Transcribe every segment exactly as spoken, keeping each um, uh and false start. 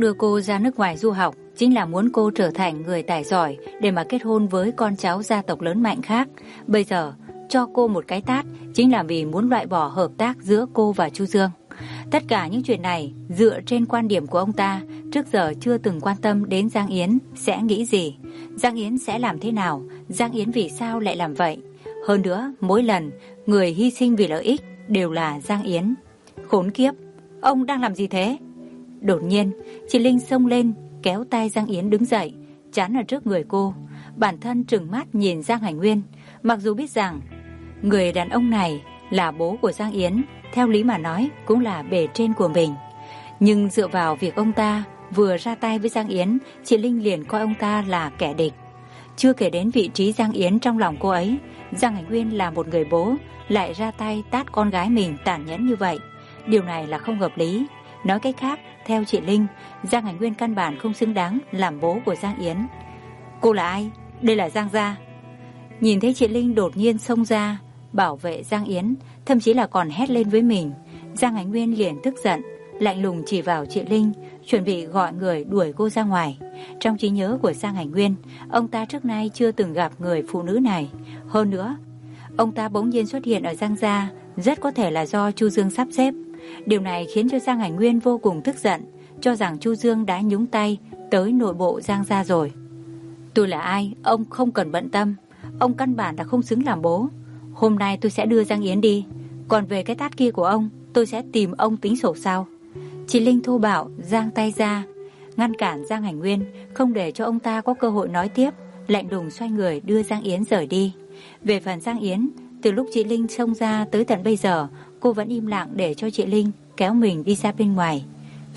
đưa cô ra nước ngoài du học chính là muốn cô trở thành người tài giỏi để mà kết hôn với con cháu gia tộc lớn mạnh khác. Bây giờ cho cô một cái tát chính là vì muốn loại bỏ hợp tác giữa cô và Chu Dương. Tất cả những chuyện này dựa trên quan điểm của ông ta, trước giờ chưa từng quan tâm đến Giang Yến sẽ nghĩ gì, Giang Yến sẽ làm thế nào, Giang Yến vì sao lại làm vậy. Hơn nữa, mỗi lần người hy sinh vì lợi ích đều là Giang Yến. Khốn kiếp, ông đang làm gì thế? Đột nhiên, chị Linh xông lên, kéo tay Giang Yến đứng dậy, chắn ở trước người cô. Bản thân trừng mắt nhìn Giang Hành Nguyên, mặc dù biết rằng người đàn ông này là bố của Giang Yến, theo lý mà nói cũng là bề trên của mình. Nhưng dựa vào việc ông ta vừa ra tay với Giang Yến, chị Linh liền coi ông ta là kẻ địch. Chưa kể đến vị trí Giang Yến trong lòng cô ấy, Giang Hành Nguyên là một người bố lại ra tay tát con gái mình tàn nhẫn như vậy. Điều này là không hợp lý. Nói cách khác, theo chị Linh, Giang Hành Nguyên căn bản không xứng đáng làm bố của Giang Yến. Cô là ai? Đây là Giang gia. Nhìn thấy chị Linh đột nhiên xông ra bảo vệ Giang Yến, thậm chí là còn hét lên với mình, Giang Hành Nguyên liền tức giận, lạnh lùng chỉ vào chị Linh, chuẩn bị gọi người đuổi cô ra ngoài. Trong trí nhớ của Giang Hành Nguyên, ông ta trước nay chưa từng gặp người phụ nữ này. Hơn nữa, ông ta bỗng nhiên xuất hiện ở Giang gia rất có thể là do Chu Dương sắp xếp. Điều này khiến cho Giang Hành Nguyên vô cùng tức giận, cho rằng Chu Dương đã nhúng tay tới nội bộ Giang gia rồi. Tôi là ai, ông không cần bận tâm. Ông căn bản là không xứng làm bố. Hôm nay tôi sẽ đưa Giang Yến đi, còn về cái tát kia của ông, tôi sẽ tìm ông tính sổ sau. Chị Linh thô bạo giang tay ra, ngăn cản Giang Hành Nguyên, không để cho ông ta có cơ hội nói tiếp, lạnh lùng xoay người đưa Giang Yến rời đi. Về phần Giang Yến, từ lúc chị Linh xông ra tới tận bây giờ, cô vẫn im lặng để cho chị Linh kéo mình đi ra bên ngoài.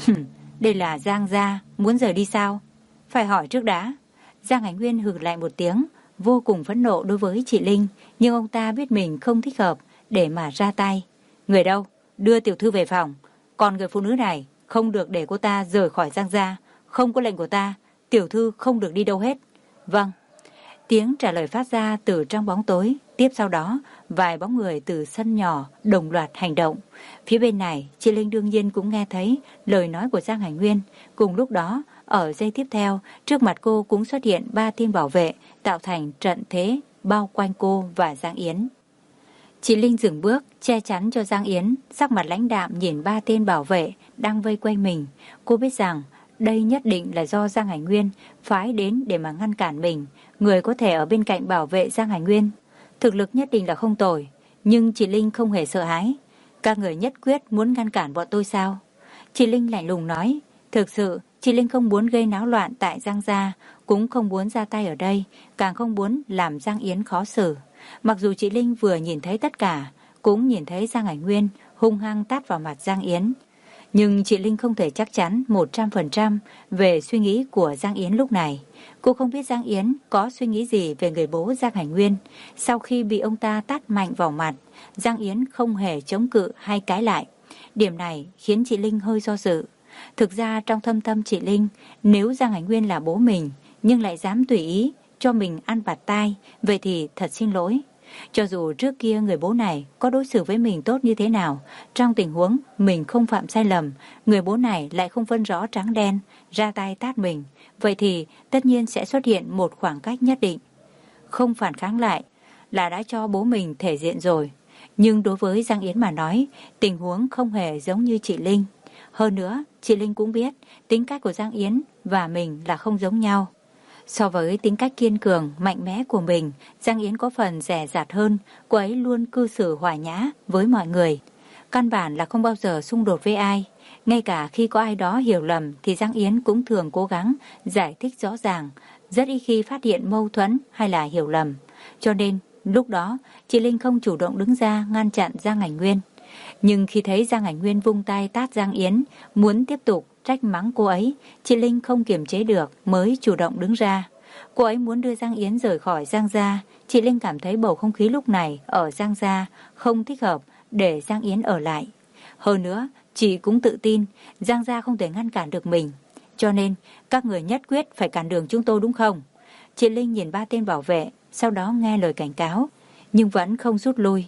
Đây là Giang gia, muốn rời đi sao? Phải hỏi trước đã. Giang Hành Nguyên hừ lại một tiếng, vô cùng phẫn nộ đối với chị Linh, nhưng ông ta biết mình không thích hợp để mà ra tay. Người đâu? Đưa tiểu thư về phòng. Còn người phụ nữ này không được để cô ta rời khỏi Giang gia. Không có lệnh của ta, tiểu thư không được đi đâu hết. Vâng. Tiếng trả lời phát ra từ trong bóng tối. Tiếp sau đó, vài bóng người từ sân nhỏ đồng loạt hành động. Phía bên này, chị Linh đương nhiên cũng nghe thấy lời nói của Giang Hành Nguyên. Cùng lúc đó, ở giây tiếp theo, trước mặt cô cũng xuất hiện ba tên bảo vệ, tạo thành trận thế bao quanh cô và Giang Yến. Chị Linh dừng bước, che chắn cho Giang Yến, sắc mặt lãnh đạm nhìn ba tên bảo vệ đang vây quanh mình. Cô biết rằng đây nhất định là do Giang Hành Nguyên phái đến để mà ngăn cản mình. Người có thể ở bên cạnh bảo vệ Giang Hành Nguyên, thực lực nhất định là không tồi. Nhưng chị Linh không hề sợ hãi. Các người nhất quyết muốn ngăn cản bọn tôi sao? Chị Linh lạnh lùng nói. Thực sự, chị Linh không muốn gây náo loạn tại Giang gia, cũng không muốn ra tay ở đây, càng không muốn làm Giang Yến khó xử. Mặc dù chị Linh vừa nhìn thấy tất cả, cũng nhìn thấy Giang Hành Nguyên hung hăng tát vào mặt Giang Yến. Nhưng chị Linh không thể chắc chắn một trăm phần trăm về suy nghĩ của Giang Yến lúc này. Cô không biết Giang Yến có suy nghĩ gì về người bố Giang Hành Nguyên. Sau khi bị ông ta tát mạnh vào mặt, Giang Yến không hề chống cự hay cãi lại. Điểm này khiến chị Linh hơi do dự. Thực ra trong thâm tâm chị Linh, nếu Giang Hành Nguyên là bố mình, nhưng lại dám tùy ý cho mình ăn bạt tai, vậy thì thật xin lỗi. Cho dù trước kia người bố này có đối xử với mình tốt như thế nào, trong tình huống mình không phạm sai lầm, người bố này lại không phân rõ trắng đen, ra tay tát mình, vậy thì tất nhiên sẽ xuất hiện một khoảng cách nhất định. Không phản kháng lại là đã cho bố mình thể diện rồi. Nhưng đối với Giang Yến mà nói, tình huống không hề giống như chị Linh. Hơn nữa, chị Linh cũng biết tính cách của Giang Yến và mình là không giống nhau. So với tính cách kiên cường, mạnh mẽ của mình, Giang Yến có phần dè dặt hơn, cô ấy luôn cư xử hòa nhã với mọi người. Căn bản là không bao giờ xung đột với ai. Ngay cả khi có ai đó hiểu lầm thì Giang Yến cũng thường cố gắng giải thích rõ ràng, rất ít khi phát hiện mâu thuẫn hay là hiểu lầm. Cho nên, lúc đó, chị Linh không chủ động đứng ra ngăn chặn Giang Hành Nguyên. Nhưng khi thấy Giang Hành Nguyên vung tay tát Giang Yến, muốn tiếp tục trách mắng cô ấy, chị Linh không kiềm chế được mới chủ động đứng ra. Cô ấy muốn đưa Giang Yến rời khỏi Giang gia. Chị Linh cảm thấy bầu không khí lúc này ở Giang gia không thích hợp để Giang Yến ở lại. Hơn nữa, chị cũng tự tin Giang gia không thể ngăn cản được mình. Cho nên, các người nhất quyết phải cản đường chúng tôi đúng không? Chị Linh nhìn ba tên bảo vệ, sau đó nghe lời cảnh cáo, nhưng vẫn không rút lui.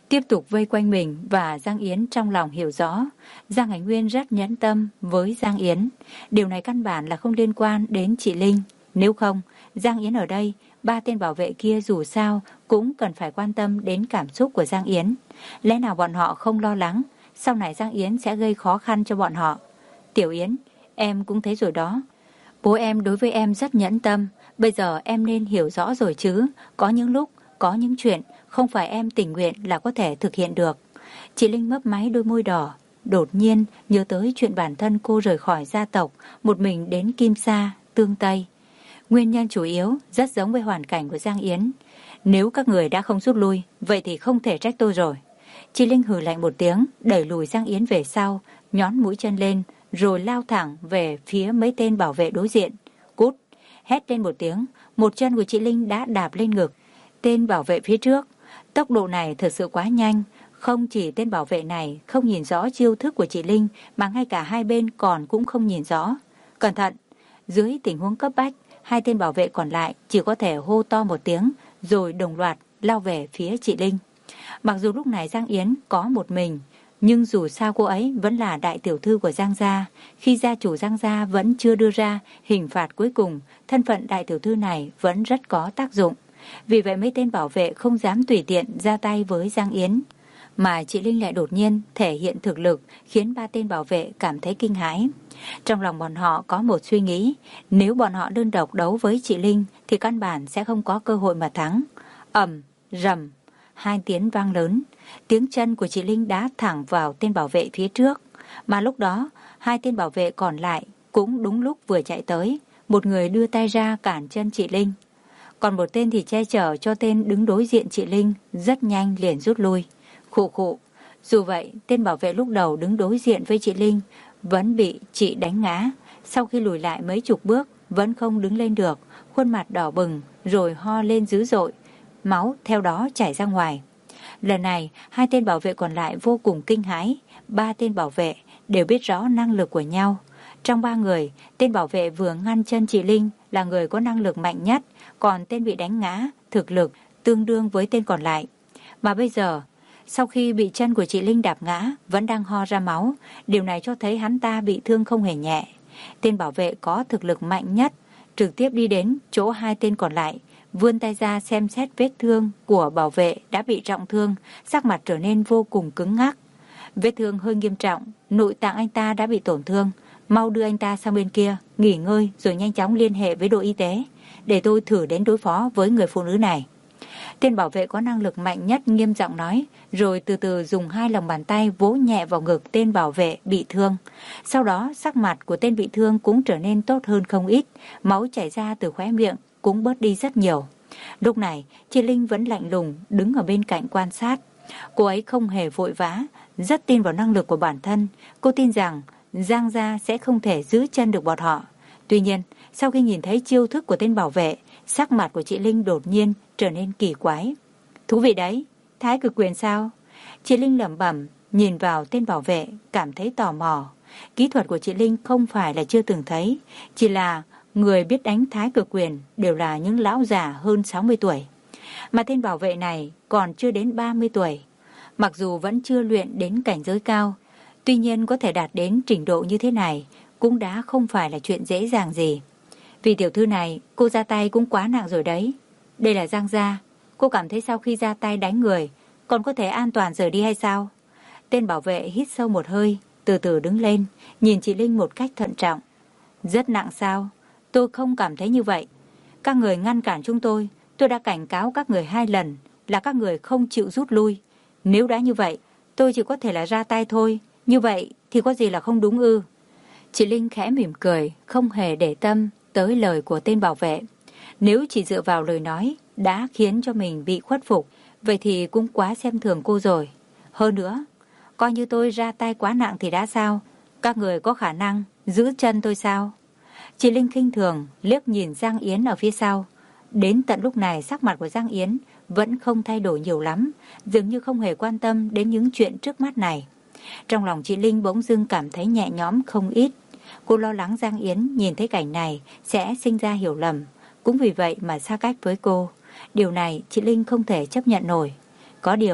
tiếp tục vây quanh mình, và Giang Yến trong lòng hiểu rõ, Giang Ảnh Nguyên rất nhẫn tâm với Giang Yến. Điều này căn bản là không liên quan đến chị Linh. Nếu không, Giang Yến ở đây, ba tên bảo vệ kia dù sao cũng cần phải quan tâm đến cảm xúc của Giang Yến. Lẽ nào bọn họ không lo lắng sau này Giang Yến sẽ gây khó khăn cho bọn họ? Tiểu Yến, em cũng thấy rồi đó. Bố em đối với em rất nhẫn tâm. Bây giờ em nên hiểu rõ rồi chứ. Có những lúc, có những chuyện không phải em tình nguyện là có thể thực hiện được. Chị Linh mấp máy đôi môi đỏ, đột nhiên nhớ tới chuyện bản thân cô rời khỏi gia tộc, một mình đến Kim Sa, Tương Tây. Nguyên nhân chủ yếu rất giống với hoàn cảnh của Giang Yến. Nếu các người đã không rút lui, vậy thì không thể trách tôi rồi. Chị Linh hừ lạnh một tiếng, đẩy lùi Giang Yến về sau, nhón mũi chân lên, rồi lao thẳng về phía mấy tên bảo vệ đối diện. Cút! Hét lên một tiếng, một chân của chị Linh đã đạp lên ngực tên bảo vệ phía trước. Tốc độ này thật sự quá nhanh. Không chỉ tên bảo vệ này không nhìn rõ chiêu thức của chị Linh, mà ngay cả hai bên còn cũng không nhìn rõ. Cẩn thận! Dưới tình huống cấp bách, hai tên bảo vệ còn lại chỉ có thể hô to một tiếng, rồi đồng loạt lao về phía chị Linh. Mặc dù lúc này Giang Yến có một mình, nhưng dù sao cô ấy vẫn là đại tiểu thư của Giang gia. Khi gia chủ Giang gia vẫn chưa đưa ra hình phạt cuối cùng, thân phận đại tiểu thư này vẫn rất có tác dụng. Vì vậy mấy tên bảo vệ không dám tùy tiện ra tay với Giang Yến. Mà chị Linh lại đột nhiên thể hiện thực lực, khiến ba tên bảo vệ cảm thấy kinh hãi. Trong lòng bọn họ có một suy nghĩ, nếu bọn họ đơn độc đấu với chị Linh thì căn bản sẽ không có cơ hội mà thắng. Ầm, rầm, hai tiếng vang lớn, tiếng chân của chị Linh đá thẳng vào tên bảo vệ phía trước. Mà lúc đó, hai tên bảo vệ còn lại cũng đúng lúc vừa chạy tới, một người đưa tay ra cản chân chị Linh, còn một tên thì che chở cho tên đứng đối diện chị Linh, rất nhanh liền rút lui. Khụ khụ. Dù vậy, tên bảo vệ lúc đầu đứng đối diện với chị Linh vẫn bị chị đánh ngã. Sau khi lùi lại mấy chục bước, vẫn không đứng lên được, khuôn mặt đỏ bừng, rồi ho lên dữ dội. Máu theo đó chảy ra ngoài. Lần này, hai tên bảo vệ còn lại vô cùng kinh hãi. Ba tên bảo vệ đều biết rõ năng lực của nhau. Trong ba người, tên bảo vệ vừa ngăn chân chị Linh là người có năng lực mạnh nhất, còn tên bị đánh ngã, thực lực tương đương với tên còn lại. Mà bây giờ, sau khi bị chân của chị Linh đạp ngã, vẫn đang ho ra máu. Điều này cho thấy hắn ta bị thương không hề nhẹ. Tên bảo vệ có thực lực mạnh nhất trực tiếp đi đến chỗ hai tên còn lại, vươn tay ra xem xét vết thương của bảo vệ đã bị trọng thương, sắc mặt trở nên vô cùng cứng ngắc. Vết thương hơi nghiêm trọng, nội tạng anh ta đã bị tổn thương. Mau đưa anh ta sang bên kia, nghỉ ngơi rồi nhanh chóng liên hệ với đội y tế, để tôi thử đến đối phó với người phụ nữ này. Tên bảo vệ có năng lực mạnh nhất nghiêm giọng nói, rồi từ từ dùng hai lòng bàn tay vỗ nhẹ vào ngực tên bảo vệ bị thương. Sau đó sắc mặt của tên bị thương cũng trở nên tốt hơn không ít, máu chảy ra từ khóe miệng cũng bớt đi rất nhiều. Lúc này, chị Linh vẫn lạnh lùng đứng ở bên cạnh quan sát. Cô ấy không hề vội vã, rất tin vào năng lực của bản thân. Cô tin rằng Giang gia sẽ không thể giữ chân được bọn họ. Tuy nhiên, sau khi nhìn thấy chiêu thức của tên bảo vệ, sắc mặt của chị Linh đột nhiên trở nên kỳ quái. Thú vị đấy, thái cực quyền sao? Chị Linh lẩm bẩm, nhìn vào tên bảo vệ, cảm thấy tò mò. Kỹ thuật của chị Linh không phải là chưa từng thấy, chỉ là người biết đánh thái cực quyền đều là những lão già hơn sáu mươi tuổi. Mà tên bảo vệ này còn chưa đến ba mươi tuổi. Mặc dù vẫn chưa luyện đến cảnh giới cao, tuy nhiên có thể đạt đến trình độ như thế này cũng đã không phải là chuyện dễ dàng gì. Vì tiểu thư này, cô ra tay cũng quá nặng rồi đấy. Đây là Giang gia, cô cảm thấy sau khi ra tay đánh người còn có thể an toàn rời đi hay sao? Tên bảo vệ hít sâu một hơi, từ từ đứng lên, nhìn chị Linh một cách thận trọng. Rất nặng sao? Tôi không cảm thấy như vậy. Các người ngăn cản chúng tôi, tôi đã cảnh cáo các người hai lần là các người không chịu rút lui. Nếu đã như vậy, tôi chỉ có thể là ra tay thôi. Như vậy thì có gì là không đúng ư? Chị Linh khẽ mỉm cười, không hề để tâm tới lời của tên bảo vệ. Nếu chỉ dựa vào lời nói đã khiến cho mình bị khuất phục, vậy thì cũng quá xem thường cô rồi. Hơn nữa, coi như tôi ra tay quá nặng thì đã sao? Các người có khả năng giữ chân tôi sao? Chị Linh khinh thường liếc nhìn Giang Yến ở phía sau. Đến tận lúc này sắc mặt của Giang Yến vẫn không thay đổi nhiều lắm, dường như không hề quan tâm đến những chuyện trước mắt này. Trong lòng chị Linh bỗng dưng cảm thấy nhẹ nhõm không ít. Cô lo lắng Giang Yến nhìn thấy cảnh này sẽ sinh ra hiểu lầm, cũng vì vậy mà xa cách với cô. Điều này chị Linh không thể chấp nhận nổi. Có điều,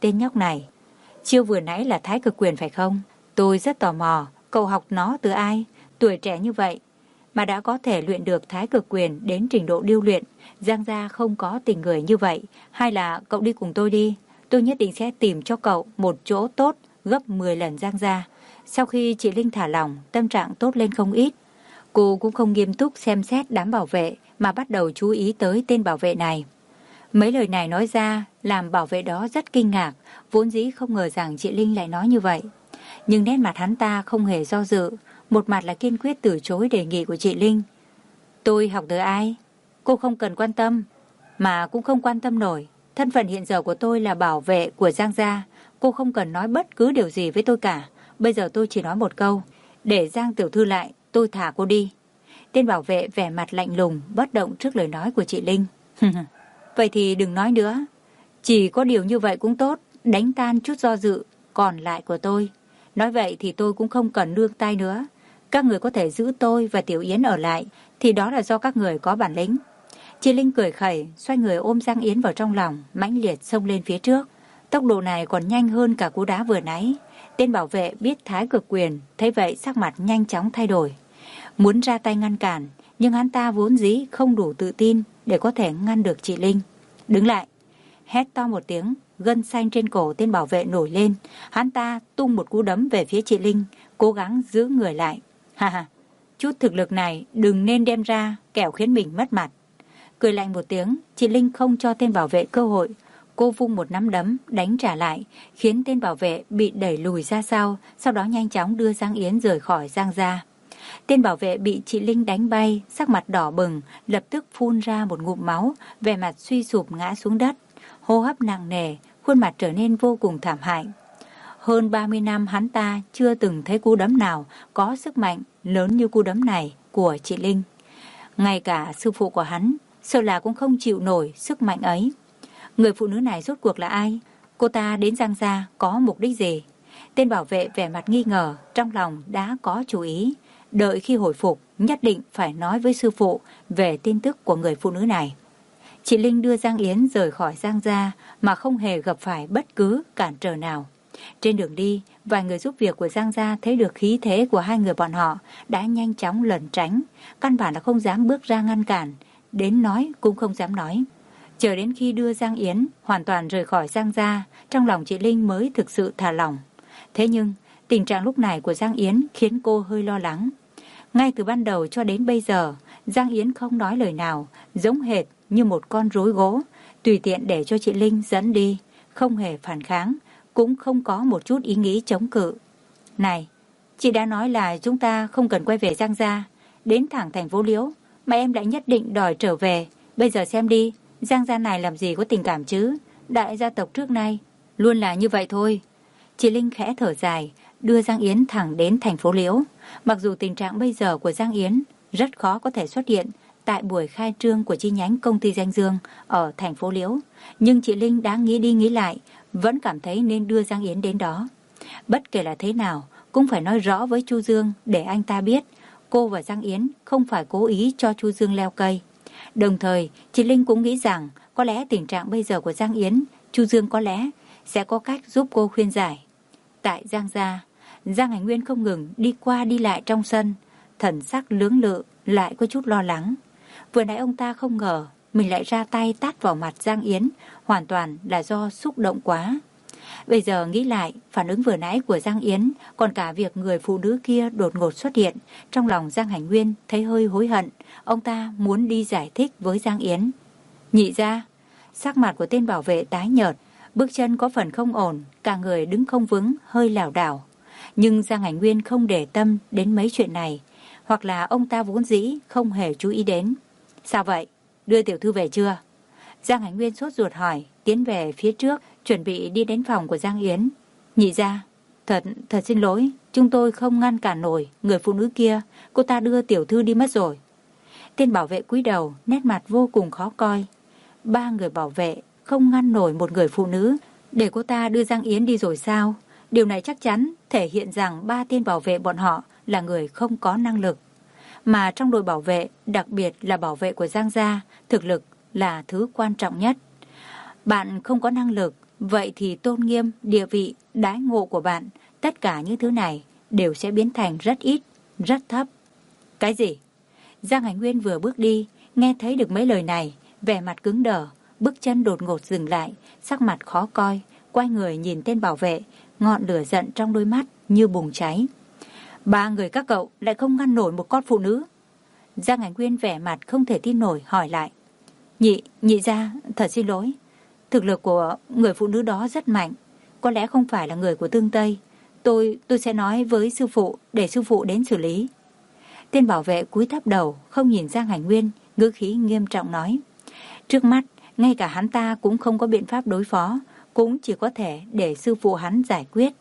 tên nhóc này. Chiêu vừa nãy là thái cực quyền phải không? Tôi rất tò mò, cậu học nó từ ai? Tuổi trẻ như vậy mà đã có thể luyện được thái cực quyền đến trình độ điêu luyện. Giang gia không có tình người như vậy. Hay là cậu đi cùng tôi đi. Tôi nhất định sẽ tìm cho cậu một chỗ tốt gấp mười lần Giang gia. Sau khi chị Linh thả lỏng, tâm trạng tốt lên không ít. Cô cũng không nghiêm túc xem xét đám bảo vệ mà bắt đầu chú ý tới tên bảo vệ này. Mấy lời này nói ra làm bảo vệ đó rất kinh ngạc, vốn dĩ không ngờ rằng chị Linh lại nói như vậy. Nhưng nét mặt hắn ta không hề do dự, một mặt là kiên quyết từ chối đề nghị của chị Linh. Tôi học từ ai? Cô không cần quan tâm, mà cũng không quan tâm nổi. Thân phận hiện giờ của tôi là bảo vệ của Giang gia, cô không cần nói bất cứ điều gì với tôi cả. Bây giờ tôi chỉ nói một câu, để Giang tiểu thư lại, tôi thả cô đi. Tên bảo vệ vẻ mặt lạnh lùng, bất động trước lời nói của chị Linh. Vậy thì đừng nói nữa. Chỉ có điều như vậy cũng tốt, đánh tan chút do dự còn lại của tôi. Nói vậy thì tôi cũng không cần nương tay nữa. Các người có thể giữ tôi và Tiểu Yến ở lại, thì đó là do các người có bản lĩnh. Chị Linh cười khẩy, xoay người ôm Giang Yến vào trong lòng, mãnh liệt xông lên phía trước. Tốc độ này còn nhanh hơn cả cú đá vừa nãy. Tên bảo vệ biết thái cực quyền, thấy vậy sắc mặt nhanh chóng thay đổi. Muốn ra tay ngăn cản, nhưng hắn ta vốn dĩ không đủ tự tin để có thể ngăn được chị Linh. Đứng lại! Hét to một tiếng, gân xanh trên cổ tên bảo vệ nổi lên. Hắn ta tung một cú đấm về phía chị Linh, cố gắng giữ người lại. Ha ha, chút thực lực này đừng nên đem ra, kẻo khiến mình mất mặt. Cười lạnh một tiếng, chị Linh không cho tên bảo vệ cơ hội. Cô vung một nắm đấm đánh trả lại, khiến tên bảo vệ bị đẩy lùi ra sau, sau đó nhanh chóng đưa Giang Yến rời khỏi Giang gia. Tên bảo vệ bị chị Linh đánh bay, sắc mặt đỏ bừng, lập tức phun ra một ngụm máu, vẻ mặt suy sụp ngã xuống đất. Hô hấp nặng nề, khuôn mặt trở nên vô cùng thảm hại. Hơn ba mươi năm hắn ta chưa từng thấy cú đấm nào có sức mạnh lớn như cú đấm này của chị Linh. Ngay cả sư phụ của hắn, sợ là cũng không chịu nổi sức mạnh ấy. Người phụ nữ này rốt cuộc là ai? Cô ta đến Giang gia có mục đích gì? Tên bảo vệ vẻ mặt nghi ngờ, trong lòng đã có chú ý. Đợi khi hồi phục, nhất định phải nói với sư phụ về tin tức của người phụ nữ này. Chị Linh đưa Giang Yến rời khỏi Giang gia mà không hề gặp phải bất cứ cản trở nào. Trên đường đi, vài người giúp việc của Giang gia thấy được khí thế của hai người bọn họ đã nhanh chóng lẩn tránh, căn bản là không dám bước ra ngăn cản, đến nói cũng không dám nói. Chờ đến khi đưa Giang Yến hoàn toàn rời khỏi Giang gia, trong lòng chị Linh mới thực sự thả lỏng. Thế nhưng, tình trạng lúc này của Giang Yến khiến cô hơi lo lắng. Ngay từ ban đầu cho đến bây giờ, Giang Yến không nói lời nào, giống hệt như một con rối gỗ, tùy tiện để cho chị Linh dẫn đi, không hề phản kháng, cũng không có một chút ý nghĩ chống cự. Này, chị đã nói là chúng ta không cần quay về Giang gia, đến thẳng thành phố Liễu, mà em lại nhất định đòi trở về. Bây giờ xem đi, Giang gia này làm gì có tình cảm chứ? Đại gia tộc trước nay luôn là như vậy thôi. Chị Linh khẽ thở dài, đưa Giang Yến thẳng đến thành phố Liễu. Mặc dù tình trạng bây giờ của Giang Yến rất khó có thể xuất hiện tại buổi khai trương của chi nhánh công ty Danh Dương ở thành phố Liễu, nhưng chị Linh đã nghĩ đi nghĩ lại, vẫn cảm thấy nên đưa Giang Yến đến đó. Bất kể là thế nào, cũng phải nói rõ với Chu Dương để anh ta biết cô và Giang Yến không phải cố ý cho Chu Dương leo cây. Đồng thời, chị Linh cũng nghĩ rằng có lẽ tình trạng bây giờ của Giang Yến, Chu Dương có lẽ sẽ có cách giúp cô khuyên giải. Tại Giang gia, Giang Hành Nguyên không ngừng đi qua đi lại trong sân, thần sắc lưỡng lự, lại có chút lo lắng. Vừa nãy ông ta không ngờ mình lại ra tay tát vào mặt Giang Yến, hoàn toàn là do xúc động quá. Bây giờ nghĩ lại, phản ứng vừa nãy của Giang Yến, còn cả việc người phụ nữ kia đột ngột xuất hiện, trong lòng Giang Hành Nguyên thấy hơi hối hận. Ông ta muốn đi giải thích với Giang Yến. Nhị gia, sắc mặt của tên bảo vệ tái nhợt, bước chân có phần không ổn, cả người đứng không vững, hơi lảo đảo. Nhưng Giang Hành Nguyên không để tâm đến mấy chuyện này, hoặc là ông ta vốn dĩ không hề chú ý đến. Sao vậy? Đưa tiểu thư về chưa? Giang Hành Nguyên sốt ruột hỏi, tiến về phía trước, chuẩn bị đi đến phòng của Giang Yến. Nhị gia, thật, thật xin lỗi, chúng tôi không ngăn cản nổi người phụ nữ kia, cô ta đưa tiểu thư đi mất rồi. Tên bảo vệ cúi đầu, nét mặt vô cùng khó coi. Ba người bảo vệ không ngăn nổi một người phụ nữ, để cô ta đưa Giang Yến đi rồi sao? Điều này chắc chắn thể hiện rằng ba tên bảo vệ bọn họ là người không có năng lực. Mà trong đội bảo vệ, đặc biệt là bảo vệ của Giang gia, thực lực là thứ quan trọng nhất. Bạn không có năng lực, vậy thì tôn nghiêm, địa vị, đãi ngộ của bạn, tất cả những thứ này đều sẽ biến thành rất ít, rất thấp. Cái gì? Giang Hành Nguyên vừa bước đi, nghe thấy được mấy lời này, vẻ mặt cứng đờ, bước chân đột ngột dừng lại, sắc mặt khó coi, quay người nhìn tên bảo vệ, ngọn lửa giận trong đôi mắt như bùng cháy. Ba người các cậu lại không ngăn nổi một con phụ nữ. Giang Hành Nguyên vẻ mặt không thể tin nổi hỏi lại. Nhị, nhị gia, thật xin lỗi. Thực lực của người phụ nữ đó rất mạnh, có lẽ không phải là người của Tương Tây. Tôi, tôi sẽ nói với sư phụ để sư phụ đến xử lý. Tên bảo vệ cúi thấp đầu, không nhìn Giang Hành Nguyên, ngữ khí nghiêm trọng nói. Trước mắt, ngay cả hắn ta cũng không có biện pháp đối phó, cũng chỉ có thể để sư phụ hắn giải quyết.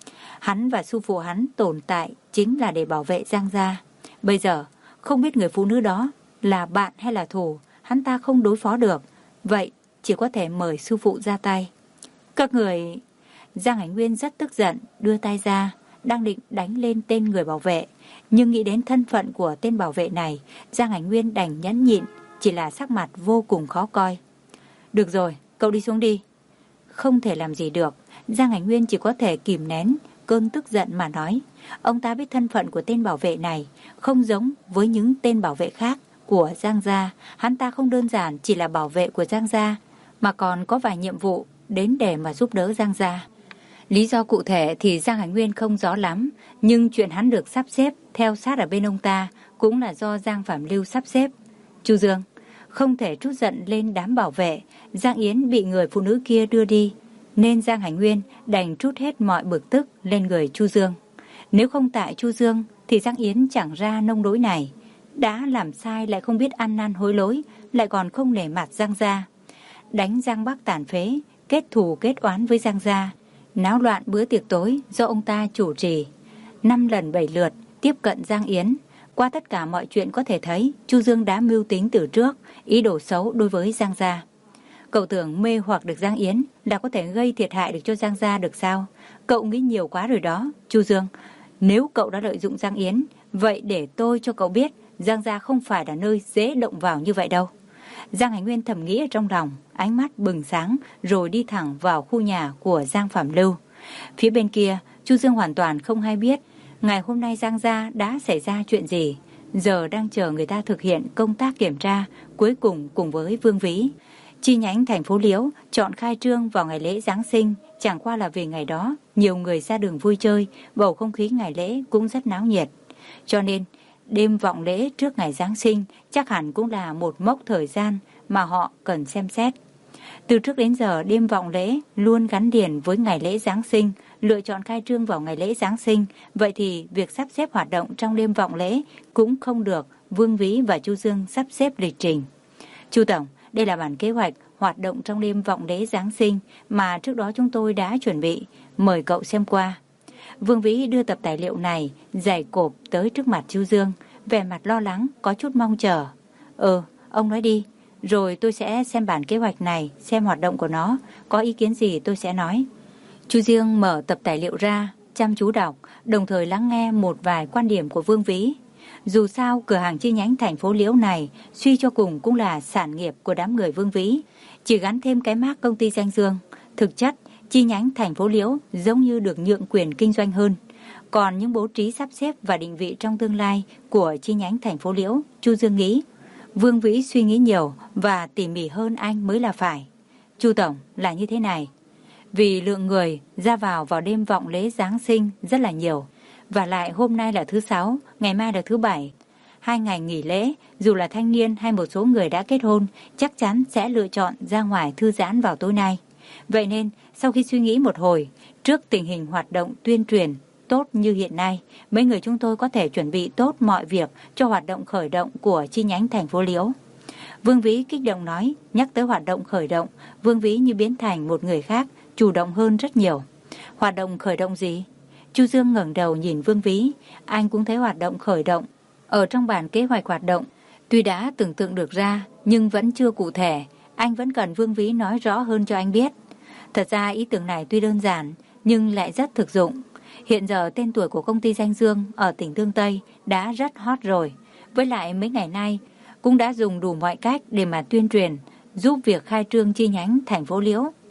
Hắn và sư phụ hắn tồn tại chính là để bảo vệ Giang gia. Bây giờ, không biết người phụ nữ đó là bạn hay là thù, hắn ta không đối phó được. Vậy, chỉ có thể mời sư phụ ra tay. Các người... Giang Hành Nguyên rất tức giận, đưa tay ra, đang định đánh lên tên người bảo vệ. Nhưng nghĩ đến thân phận của tên bảo vệ này, Giang Hành Nguyên đành nhẫn nhịn, chỉ là sắc mặt vô cùng khó coi. Được rồi, cậu đi xuống đi. Không thể làm gì được, Giang Hành Nguyên chỉ có thể kìm nén cơn tức giận mà nói. Ông ta biết thân phận của tên bảo vệ này không giống với những tên bảo vệ khác của Giang gia. Hắn ta không đơn giản chỉ là bảo vệ của Giang gia, mà còn có vài nhiệm vụ đến để mà giúp đỡ Giang gia. Lý do cụ thể thì Giang Hành Nguyên không rõ lắm, nhưng chuyện hắn được sắp xếp theo sát ở bên ông ta cũng là do Giang Phạm Lưu sắp xếp. Chu Dương, không thể trút giận lên đám bảo vệ. Giang Yến bị người phụ nữ kia đưa đi, nên Giang Hành Nguyên đành trút hết mọi bực tức lên người Chu Dương. Nếu không tại Chu Dương thì Giang Yến chẳng ra nông nỗi này. Đã làm sai lại không biết ăn năn hối lỗi, lại còn không nể mặt Giang gia. Đánh Giang Bắc tàn phế, kết thù kết oán với Giang gia. Náo loạn bữa tiệc tối do ông ta chủ trì. Năm lần bảy lượt tiếp cận Giang Yến. Qua tất cả mọi chuyện có thể thấy, Chu Dương đã mưu tính từ trước, ý đồ xấu đối với Giang gia. Cậu tưởng mê hoặc được Giang Yến là có thể gây thiệt hại được cho Giang gia được sao? Cậu nghĩ nhiều quá rồi đó, Chu Dương. Nếu cậu đã lợi dụng Giang Yến, vậy để tôi cho cậu biết Giang gia không phải là nơi dễ động vào như vậy đâu. Giang Hành Nguyên thầm nghĩ ở trong lòng, ánh mắt bừng sáng rồi đi thẳng vào khu nhà của Giang Phạm Lưu. Phía bên kia, Chu Dương hoàn toàn không hay biết ngày hôm nay Giang gia đã xảy ra chuyện gì. Giờ đang chờ người ta thực hiện công tác kiểm tra cuối cùng cùng với Vương Vĩ. Chi nhánh thành phố Liễu chọn khai trương vào ngày lễ Giáng sinh, chẳng qua là vì ngày đó nhiều người ra đường vui chơi, bầu không khí ngày lễ cũng rất náo nhiệt. Cho nên, đêm vọng lễ trước ngày Giáng sinh chắc hẳn cũng là một mốc thời gian mà họ cần xem xét. Từ trước đến giờ, đêm vọng lễ luôn gắn liền với ngày lễ Giáng sinh, lựa chọn khai trương vào ngày lễ Giáng sinh. Vậy thì việc sắp xếp hoạt động trong đêm vọng lễ cũng không được Vương Vĩ và Chu Dương sắp xếp lịch trình. Chu Tổng, đây là bản kế hoạch hoạt động trong đêm vọng lễ Giáng sinh mà trước đó chúng tôi đã chuẩn bị. Mời cậu xem qua. Vương Vĩ đưa tập tài liệu này dày cộp tới trước mặt Chu Dương, vẻ mặt lo lắng, có chút mong chờ. Ừ, ông nói đi, rồi tôi sẽ xem bản kế hoạch này, xem hoạt động của nó, có ý kiến gì tôi sẽ nói. Chu Dương mở tập tài liệu ra, chăm chú đọc, đồng thời lắng nghe một vài quan điểm của Vương Vĩ. Dù sao, cửa hàng chi nhánh thành phố Liễu này suy cho cùng cũng là sản nghiệp của đám người Vương Vĩ, chỉ gắn thêm cái mác công ty danh dương. Thực chất, chi nhánh thành phố Liễu giống như được nhượng quyền kinh doanh hơn. Còn những bố trí sắp xếp và định vị trong tương lai của chi nhánh thành phố Liễu, Chu Dương nghĩ Vương Vĩ suy nghĩ nhiều và tỉ mỉ hơn anh mới là phải. Chu Tổng, là như thế này. Vì lượng người ra vào vào đêm vọng lễ Giáng sinh rất là nhiều, và lại hôm nay là thứ sáu, ngày mai là thứ bảy. Hai ngày nghỉ lễ, dù là thanh niên hay một số người đã kết hôn, chắc chắn sẽ lựa chọn ra ngoài thư giãn vào tối nay. Vậy nên, sau khi suy nghĩ một hồi, trước tình hình hoạt động tuyên truyền tốt như hiện nay, mấy người chúng tôi có thể chuẩn bị tốt mọi việc cho hoạt động khởi động của chi nhánh thành phố Liễu. Vương Vĩ kích động nói, nhắc tới hoạt động khởi động, Vương Vĩ như biến thành một người khác, chủ động hơn rất nhiều. Hoạt động khởi động gì? Chu Dương ngẩng đầu nhìn Vương Vĩ, anh cũng thấy hoạt động khởi động ở trong bản kế hoạch hoạt động. Tuy đã tưởng tượng được ra, nhưng vẫn chưa cụ thể, anh vẫn cần Vương Vĩ nói rõ hơn cho anh biết. Thật ra ý tưởng này tuy đơn giản, nhưng lại rất thực dụng. Hiện giờ tên tuổi của công ty danh dương ở tỉnh Tương Tây đã rất hot rồi. Với lại mấy ngày nay cũng đã dùng đủ mọi cách để mà tuyên truyền, giúp việc khai trương chi nhánh thành phố Liễu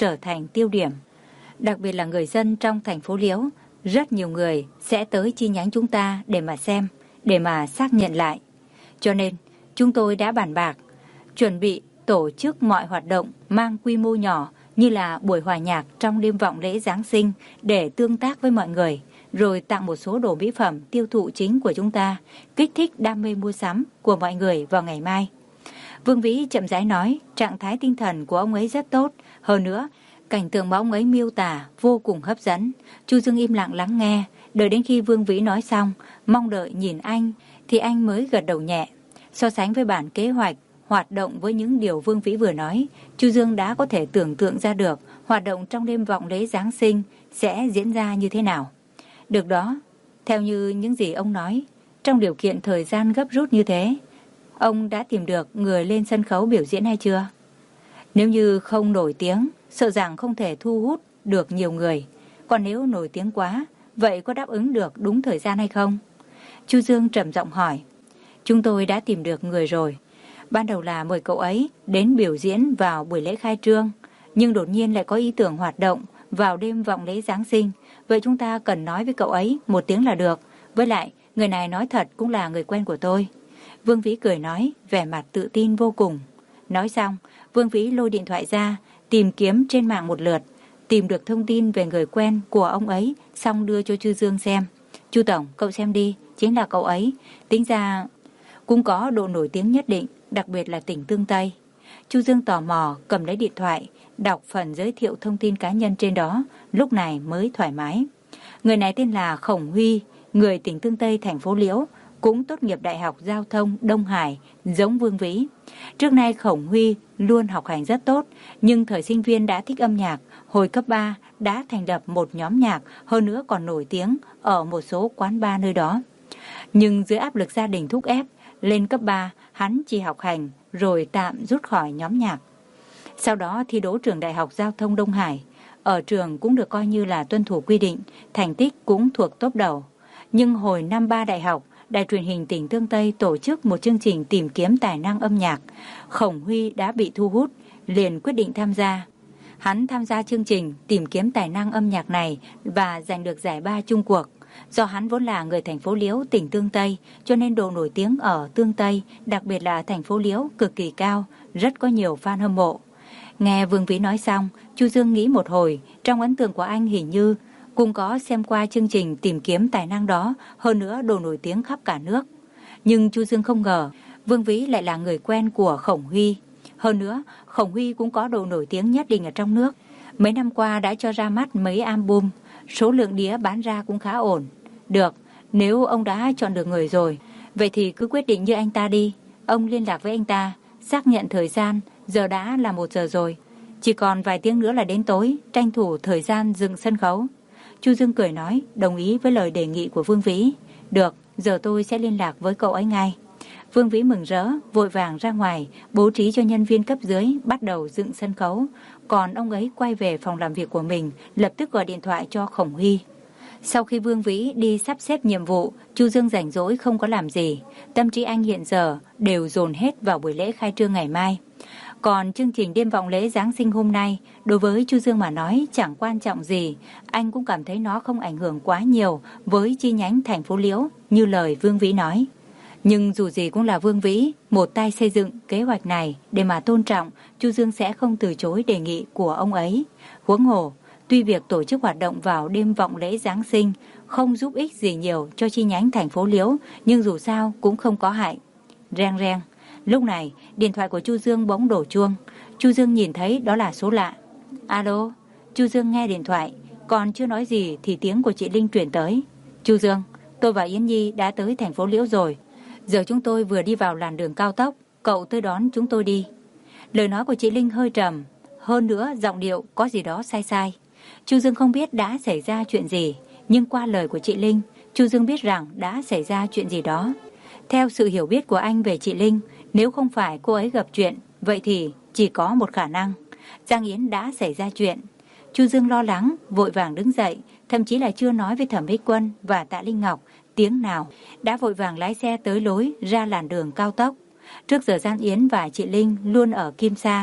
trở thành tiêu điểm. Đặc biệt là người dân trong thành phố Liễu, rất nhiều người sẽ tới chi nhánh chúng ta để mà xem, để mà xác nhận lại. Cho nên, chúng tôi đã bàn bạc, chuẩn bị tổ chức mọi hoạt động mang quy mô nhỏ như là buổi hòa nhạc trong đêm vọng lễ Giáng sinh để tương tác với mọi người, rồi tặng một số đồ mỹ phẩm tiêu thụ chính của chúng ta, kích thích đam mê mua sắm của mọi người vào ngày mai. Vương Vĩ chậm rãi nói, trạng thái tinh thần của ông ấy rất tốt. Hơn nữa, cảnh tượng mà ông ấy miêu tả vô cùng hấp dẫn. Chu Dương im lặng lắng nghe, đợi đến khi Vương Vĩ nói xong, mong đợi nhìn anh, thì anh mới gật đầu nhẹ. So sánh với bản kế hoạch, hoạt động với những điều Vương Vĩ vừa nói, Chu Dương đã có thể tưởng tượng ra được hoạt động trong đêm vọng lễ Giáng sinh sẽ diễn ra như thế nào. Được đó, theo như những gì ông nói, trong điều kiện thời gian gấp rút như thế, ông đã tìm được người lên sân khấu biểu diễn hay chưa? Nếu như không nổi tiếng, sợ rằng không thể thu hút được nhiều người. Còn nếu nổi tiếng quá, vậy có đáp ứng được đúng thời gian hay không? Chu Dương trầm giọng hỏi. Chúng tôi đã tìm được người rồi. Ban đầu là mời cậu ấy đến biểu diễn vào buổi lễ khai trương, nhưng đột nhiên lại có ý tưởng hoạt động vào đêm vọng lễ Giáng sinh. Vậy chúng ta cần nói với cậu ấy một tiếng là được. Với lại, người này nói thật cũng là người quen của tôi. Vương Vĩ cười nói, vẻ mặt tự tin vô cùng. Nói xong, Vương Vĩ lôi điện thoại ra, tìm kiếm trên mạng một lượt, tìm được thông tin về người quen của ông ấy, xong đưa cho Chu Dương xem. Chu Tổng, cậu xem đi, chính là cậu ấy. Tính ra cũng có độ nổi tiếng nhất định, đặc biệt là tỉnh Tương Tây. Chu Dương tò mò cầm lấy điện thoại, đọc phần giới thiệu thông tin cá nhân trên đó, lúc này mới thoải mái. Người này tên là Khổng Huy, người tỉnh Tương Tây thành phố Liễu, cũng tốt nghiệp Đại học Giao thông Đông Hải, giống Vương Vĩ. Trước nay Khổng Huy luôn học hành rất tốt, nhưng thời sinh viên đã thích âm nhạc, hồi cấp ba đã thành lập một nhóm nhạc, hơn nữa còn nổi tiếng ở một số quán bar nơi đó. Nhưng dưới áp lực gia đình thúc ép, lên cấp ba hắn chỉ học hành rồi tạm rút khỏi nhóm nhạc. Sau đó thi đỗ trường Đại học Giao thông Đông Hải, ở trường cũng được coi như là tuân thủ quy định, thành tích cũng thuộc top đầu. Nhưng hồi năm ba đại học, Đài truyền hình tỉnh Tương Tây tổ chức một chương trình tìm kiếm tài năng âm nhạc. Khổng Huy đã bị thu hút, liền quyết định tham gia. Hắn tham gia chương trình tìm kiếm tài năng âm nhạc này và giành được giải ba chung cuộc. Do hắn vốn là người thành phố Liễu, tỉnh Tương Tây, cho nên độ nổi tiếng ở Tương Tây, đặc biệt là thành phố Liễu, cực kỳ cao, rất có nhiều fan hâm mộ. Nghe Vương Vĩ nói xong, Chu Dương nghĩ một hồi, trong ấn tượng của anh hình như cũng có xem qua chương trình tìm kiếm tài năng đó, hơn nữa độ nổi tiếng khắp cả nước. Nhưng Chu Dương không ngờ, Vương Vĩ lại là người quen của Khổng Huy. Hơn nữa, Khổng Huy cũng có độ nổi tiếng nhất định ở trong nước. Mấy năm qua đã cho ra mắt mấy album, số lượng đĩa bán ra cũng khá ổn. Được, nếu ông đã chọn được người rồi, vậy thì cứ quyết định như anh ta đi. Ông liên lạc với anh ta, xác nhận thời gian, giờ đã là một giờ rồi. Chỉ còn vài tiếng nữa là đến tối, tranh thủ thời gian dựng sân khấu. Chu Dương cười nói, đồng ý với lời đề nghị của Vương Vĩ. Được, giờ tôi sẽ liên lạc với cậu ấy ngay. Vương Vĩ mừng rỡ, vội vàng ra ngoài, bố trí cho nhân viên cấp dưới bắt đầu dựng sân khấu. Còn ông ấy quay về phòng làm việc của mình, lập tức gọi điện thoại cho Khổng Huy. Sau khi Vương Vĩ đi sắp xếp nhiệm vụ, Chu Dương rảnh rỗi không có làm gì. Tâm trí anh hiện giờ đều dồn hết vào buổi lễ khai trương ngày mai. Còn chương trình đêm vọng lễ Giáng sinh hôm nay, đối với Chu Dương mà nói chẳng quan trọng gì. Anh cũng cảm thấy nó không ảnh hưởng quá nhiều với chi nhánh thành phố Liễu như lời Vương Vĩ nói. Nhưng dù gì cũng là Vương Vĩ, một tay xây dựng kế hoạch này để mà tôn trọng, Chu Dương sẽ không từ chối đề nghị của ông ấy. Huống hồ, tuy việc tổ chức hoạt động vào đêm vọng lễ Giáng sinh không giúp ích gì nhiều cho chi nhánh thành phố Liễu, nhưng dù sao cũng không có hại. Reng reng. Lúc này, điện thoại của Chu Dương bỗng đổ chuông. Chu Dương nhìn thấy đó là số lạ. Alo, Chu Dương nghe điện thoại, còn chưa nói gì thì tiếng của chị Linh chuyển tới. Chu Dương, tôi và Yến Nhi đã tới thành phố Liễu rồi. Giờ chúng tôi vừa đi vào làn đường cao tốc, cậu tới đón chúng tôi đi. Lời nói của chị Linh hơi trầm, hơn nữa giọng điệu có gì đó sai sai. Chu Dương không biết đã xảy ra chuyện gì, nhưng qua lời của chị Linh, Chu Dương biết rằng đã xảy ra chuyện gì đó. Theo sự hiểu biết của anh về chị Linh, nếu không phải cô ấy gặp chuyện, vậy thì chỉ có một khả năng, Giang Yến đã xảy ra chuyện. Chu Dương lo lắng, vội vàng đứng dậy, thậm chí là chưa nói với Thẩm Bích Quân và Tạ Linh Ngọc tiếng nào, đã vội vàng lái xe tới lối ra làn đường cao tốc. Trước giờ Giang Yến và chị Linh luôn ở Kim Sa,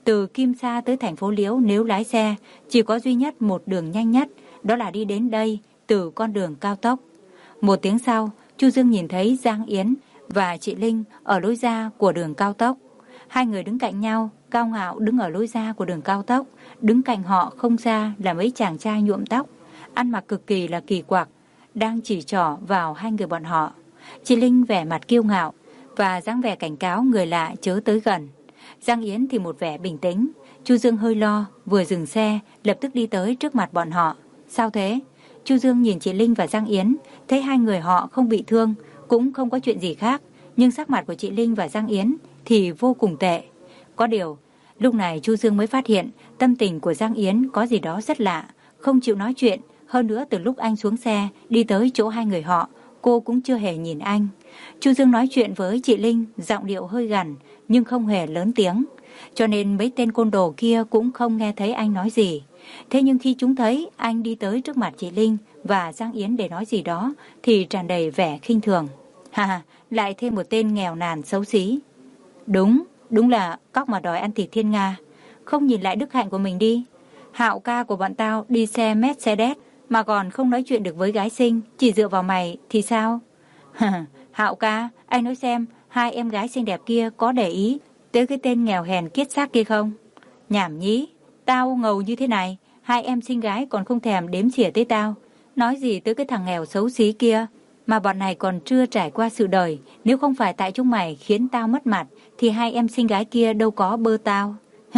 Từ Kim Sa tới thành phố Liễu nếu lái xe, chỉ có duy nhất một đường nhanh nhất, đó là đi đến đây từ con đường cao tốc. Một tiếng sau, Chu Dương nhìn thấy Giang Yến và chị Linh ở lối ra của đường cao tốc. Hai người đứng cạnh nhau, cao ngạo đứng ở lối ra của đường cao tốc. Đứng cạnh họ không xa là mấy chàng trai nhuộm tóc, ăn mặc cực kỳ là kỳ quặc, đang chỉ trỏ vào hai người bọn họ. Chị Linh vẻ mặt kiêu ngạo và dáng vẻ cảnh cáo người lạ chớ tới gần. Giang Yến thì một vẻ bình tĩnh. Chu Dương hơi lo, vừa dừng xe, lập tức đi tới trước mặt bọn họ. Sao thế? Chu Dương nhìn chị Linh và Giang Yến, thấy hai người họ không bị thương, cũng không có chuyện gì khác, nhưng sắc mặt của chị Linh và Giang Yến thì vô cùng tệ. Có điều, lúc này Chu Dương mới phát hiện tâm tình của Giang Yến có gì đó rất lạ, không chịu nói chuyện. Hơn nữa từ lúc anh xuống xe đi tới chỗ hai người họ, cô cũng chưa hề nhìn anh. Chu Dương nói chuyện với chị Linh, giọng điệu hơi gằn nhưng không hề lớn tiếng, cho nên mấy tên côn đồ kia cũng không nghe thấy anh nói gì. Thế nhưng khi chúng thấy anh đi tới trước mặt chị Linh và Giang Yến để nói gì đó thì tràn đầy vẻ khinh thường. Ha, lại thêm một tên nghèo nàn xấu xí. Đúng, đúng là cóc mà đòi ăn thịt thiên nga. Không nhìn lại đức hạnh của mình đi. Hạo ca của bọn tao đi xe Mercedes mà còn không nói chuyện được với gái xinh, chỉ dựa vào mày thì sao? Hạo ca, anh nói xem, hai em gái xinh đẹp kia có để ý tới cái tên nghèo hèn kiết xác kia không? Nhảm nhí, tao ngầu như thế này, hai em xinh gái còn không thèm đếm xỉa tới tao. Nói gì tới cái thằng nghèo xấu xí kia, mà bọn này còn chưa trải qua sự đời. Nếu không phải tại chúng mày khiến tao mất mặt, thì hai em xinh gái kia đâu có bơ tao.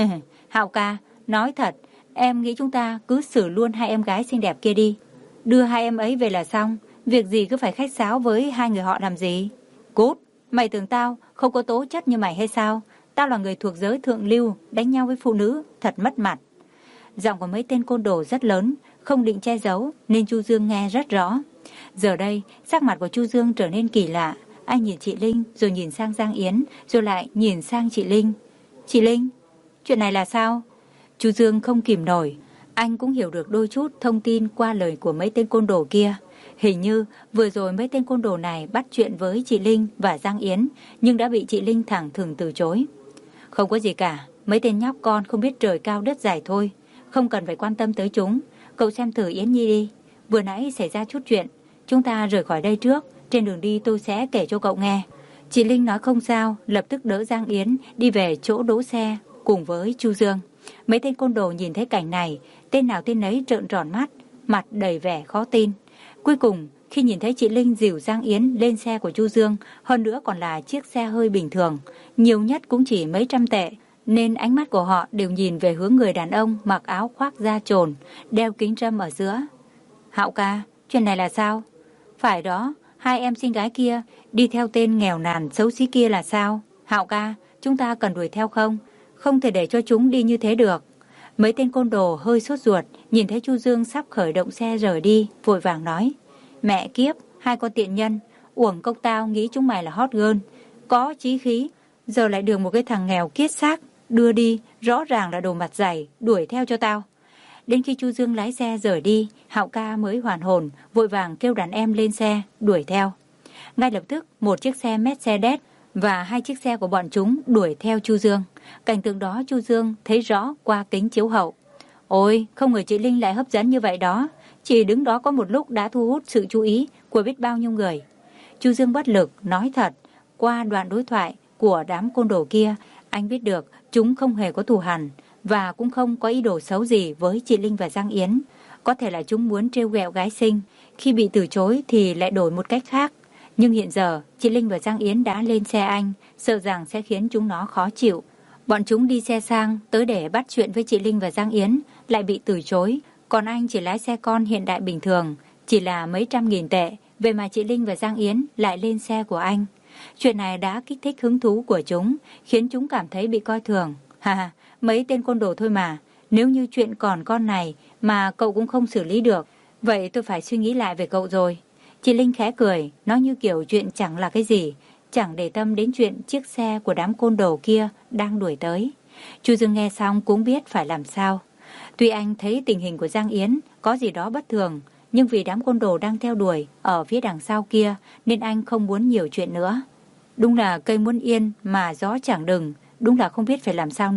Hạo ca, nói thật, em nghĩ chúng ta cứ xử luôn hai em gái xinh đẹp kia đi. Đưa hai em ấy về là xong, việc gì cứ phải khách sáo với hai người họ làm gì? Cút, mày tưởng tao không có tố chất như mày hay sao? Tao là người thuộc giới thượng lưu, đánh nhau với phụ nữ, thật mất mặt. Giọng của mấy tên côn đồ rất lớn, không định che giấu nên Chu Dương nghe rất rõ. Giờ đây, sắc mặt của Chu Dương trở nên kỳ lạ. Anh nhìn chị Linh, rồi nhìn sang Giang Yến, rồi lại nhìn sang chị Linh. Chị Linh, chuyện này là sao? Chu Dương không kìm nổi. Anh cũng hiểu được đôi chút thông tin qua lời của mấy tên côn đồ kia. Hình như vừa rồi mấy tên côn đồ này bắt chuyện với chị Linh và Giang Yến, nhưng đã bị chị Linh thẳng thừng từ chối. Không có gì cả, mấy tên nhóc con không biết trời cao đất dài thôi. Không cần phải quan tâm tới chúng. Cậu xem thử Yến Nhi đi. Vừa nãy xảy ra chút chuyện, chúng ta rời khỏi đây trước. Trên đường đi tôi sẽ kể cho cậu nghe. Chị Linh nói không sao, lập tức đỡ Giang Yến đi về chỗ đỗ xe cùng với Chu Dương. Mấy tên côn đồ nhìn thấy cảnh này, tên nào tên nấy trợn tròn mắt, mặt đầy vẻ khó tin. Cuối cùng, khi nhìn thấy chị Linh dìu Giang Yến lên xe của Chu Dương, hơn nữa còn là chiếc xe hơi bình thường, nhiều nhất cũng chỉ mấy trăm tệ, nên ánh mắt của họ đều nhìn về hướng người đàn ông mặc áo khoác da trồn, đeo kính râm ở giữa. Hạo ca, chuyện này là sao? Phải đó, hai em xinh gái kia đi theo tên nghèo nàn xấu xí kia là sao? Hạo ca, chúng ta cần đuổi theo không? Không thể để cho chúng đi như thế được. Mấy tên côn đồ hơi sốt ruột, nhìn thấy Chu Dương sắp khởi động xe rời đi, vội vàng nói. Mẹ kiếp, hai con tiện nhân, uổng công tao nghĩ chúng mày là hot girl, có chí khí, giờ lại được một cái thằng nghèo kiết xác đưa đi, rõ ràng là đồ mặt dày, đuổi theo cho tao. Đến khi Chu Dương lái xe rời đi, Hạo ca mới hoàn hồn, vội vàng kêu đàn em lên xe, đuổi theo. Ngay lập tức, một chiếc xe Mercedes và hai chiếc xe của bọn chúng đuổi theo Chu Dương. Cảnh tượng đó Chu Dương thấy rõ qua kính chiếu hậu. Ôi, không ngờ chị Linh lại hấp dẫn như vậy đó. Chỉ đứng đó có một lúc đã thu hút sự chú ý của biết bao nhiêu người. Chu Dương bất lực, nói thật, qua đoạn đối thoại của đám côn đồ kia, anh biết được chúng không hề có thù hằn và cũng không có ý đồ xấu gì với chị Linh và Giang Yến. Có thể là chúng muốn trêu ghẹo gái xinh, khi bị từ chối thì lại đổi một cách khác. Nhưng hiện giờ, chị Linh và Giang Yến đã lên xe anh, sợ rằng sẽ khiến chúng nó khó chịu. Bọn chúng đi xe sang tới để bắt chuyện với chị Linh và Giang Yến, lại bị từ chối. Còn anh chỉ lái xe con hiện đại bình thường, chỉ là mấy trăm nghìn tệ, vậy mà chị Linh và Giang Yến lại lên xe của anh. Chuyện này đã kích thích hứng thú của chúng, khiến chúng cảm thấy bị coi thường. Ha, mấy tên côn đồ thôi mà, nếu như chuyện còn con này mà cậu cũng không xử lý được, vậy tôi phải suy nghĩ lại về cậu rồi. Chị Linh khẽ cười, nói như kiểu chuyện chẳng là cái gì, chẳng để tâm đến chuyện chiếc xe của đám côn đồ kia đang đuổi tới. Chu Dương nghe xong cũng biết phải làm sao. Tuy anh thấy tình hình của Giang Yến có gì đó bất thường, nhưng vì đám côn đồ đang theo đuổi ở phía đằng sau kia nên anh không muốn nhiều chuyện nữa. Đúng là cây muốn yên mà gió chẳng đừng, đúng là không biết phải làm sao nữa.